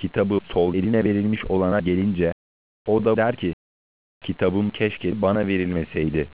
Kitabı sol eline verilmiş olana gelince, o da der ki, kitabım keşke bana verilmeseydi.